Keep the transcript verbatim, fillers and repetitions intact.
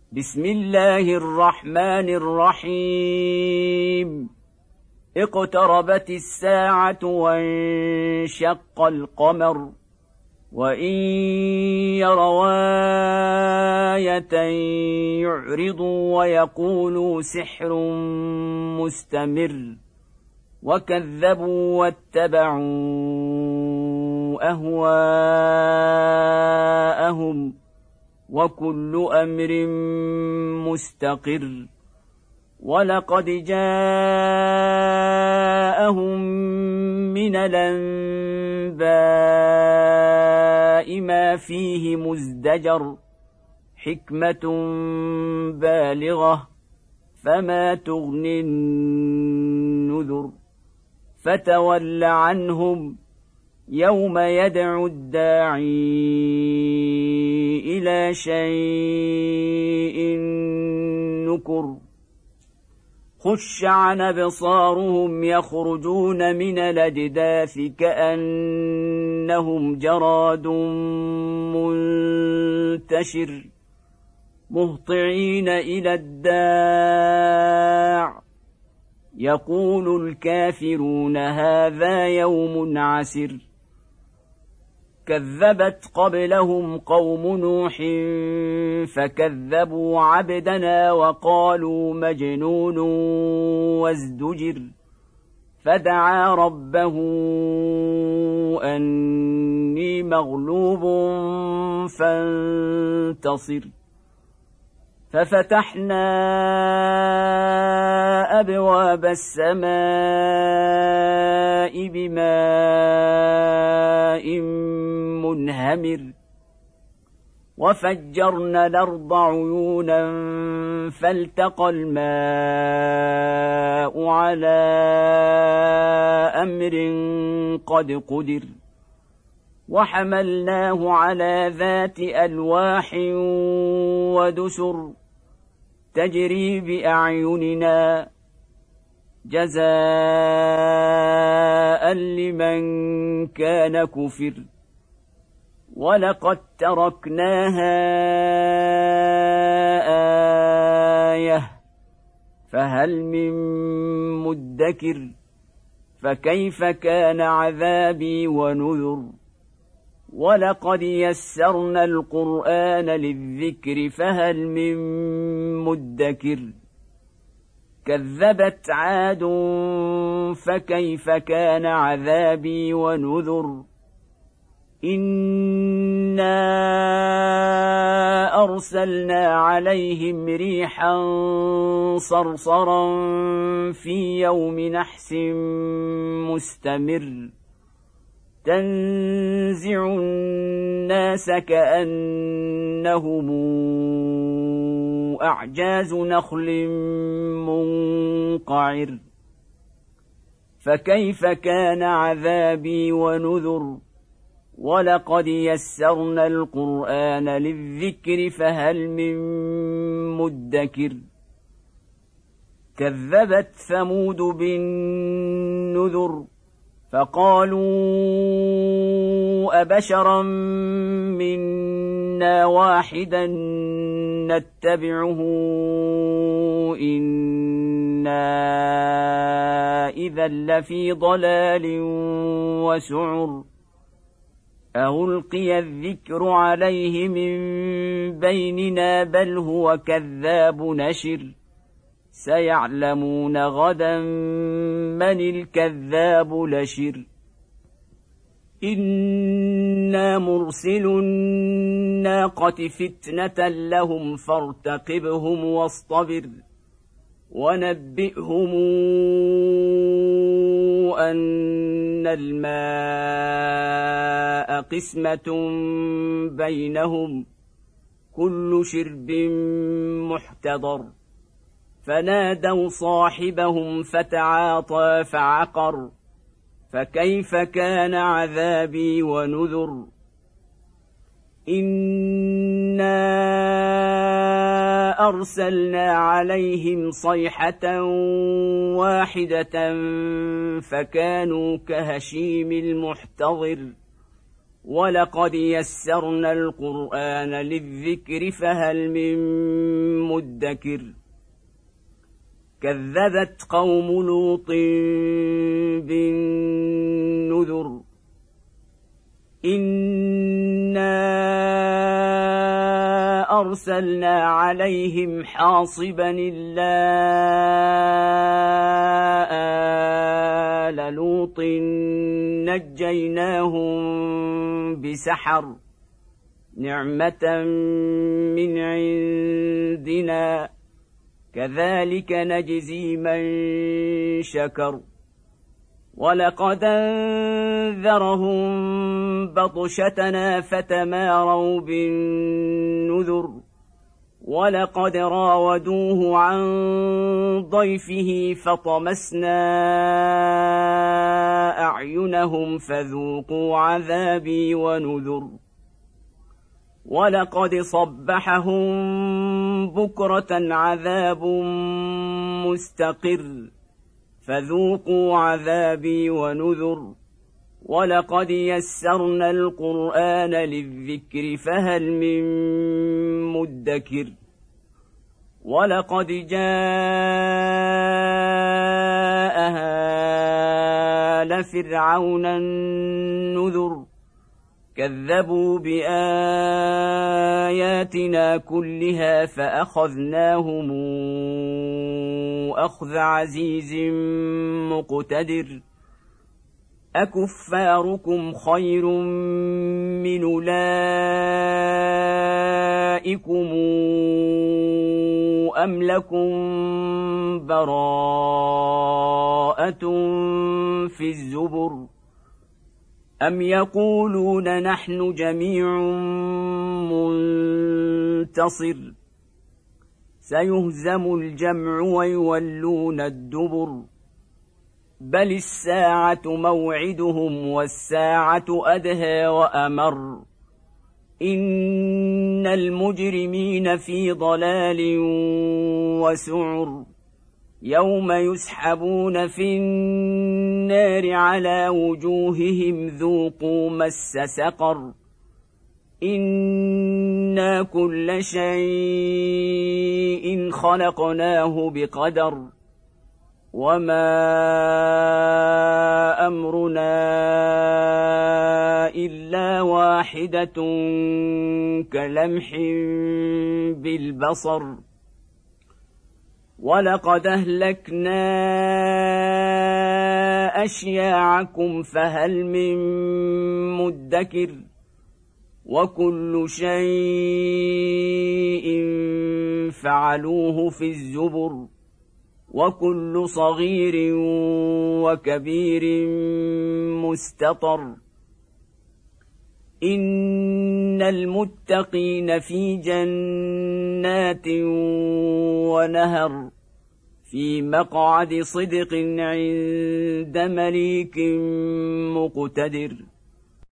بسم الله الرحمن الرحيم اقتربت الساعة وانشق القمر وإن يروا آية يعرضوا ويقولوا سحر مستمر وكذبوا واتبعوا أهواءهم وكل أمر مستقر ولقد جاءهم من الأنباء ما فيه مزدجر حكمة بالغة فما تغني النذر فتول عنهم يوم يدعو الداعي إلى شيء نكر خش عن أبصارهم يخرجون من الأجداث كأنهم جراد منتشر مهطعين إلى الداع يقول الكافرون هذا يوم عسر كذبت قبلهم قوم نوح فكذبوا عبدنا وقالوا مجنون وازدجر فدعا ربه أني مغلوب فانتصر ففتحنا أبواب السماء بماء منهمر وفجرنا الأرض عيونا فالتقى الماء على أمر قد قدر وحملناه على ذات ألواح ودسر تجري بأعيننا جزاء لمن كان كفر ولقد تركناها آية فهل من مدكر فكيف كان عذابي ونذر ولقد يسرنا القرآن للذكر فهل من مدكر كذبت عاد فكيف كان عذابي ونذر إنا أرسلنا عليهم ريحا صرصرا في يوم نحس مستمر تنزع الناس كأنهم أعجاز نخل منقعر فكيف كان عذابي ونذر ولقد يسرنا القرآن للذكر فهل من مدكر كذبت ثمود بالنذر فقالوا أبشرا منا واحدا نتبعه إنا إذا لفي ضلال وسعر ألقي الذكر عليه من بيننا بل هو كذاب نشر سيعلمون غدا من الكذاب لشر إنا مرسل الناقة فتنة لهم فارتقبهم واصطبر ونبئهم أن الماء قسمة بينهم كل شرب محتضر فنادوا صاحبهم فتعاطى فعقر فكيف كان عذابي ونذر إنا أرسلنا عليهم صيحة واحدة فكانوا كهشيم المحتضر ولقد يسرنا القرآن للذكر فهل من مدكر كذبت قوم لوط بالنذر إنا أرسلنا عليهم حاصبا إلا آل لوط نجيناهم بسحر نعمة من عندنا كذلك نجزي من شكر ولقد أنذرهم بطشتنا فتماروا بالنذر ولقد راودوه عن ضيفه فطمسنا أعينهم فذوقوا عذابي ونذر ولقد صبحهم بكرة عذاب مستقر فذوقوا عذابي ونذر ولقد يسرنا القرآن للذكر فهل من مدكر ولقد جاء آل فرعون النذر كذبوا بآياتنا كلها فأخذناهم أخذ عزيز مقتدر أكفاركم خير من أولئكم أم لكم براءة في الزبر أم يقولون نحن جميع منتصر سيهزم الجمع ويولون الدبر بل الساعة موعدهم والساعة أدهى وأمر إن المجرمين في ضلال وسعر يوم يسحبون في النار على وجوههم ذوقوا مس سقر إنا كل شيء خلقناه بقدر وما أمرنا إلا واحدة كلمح بالبصر ولقد أهلكنا أشياعكم فهل من مدكر وكل شيء فعلوه في الزبر وكل صغير وكبير مستطر إن المتقين في جنات ونهر في مقعد صدق عند مليك مقتدر.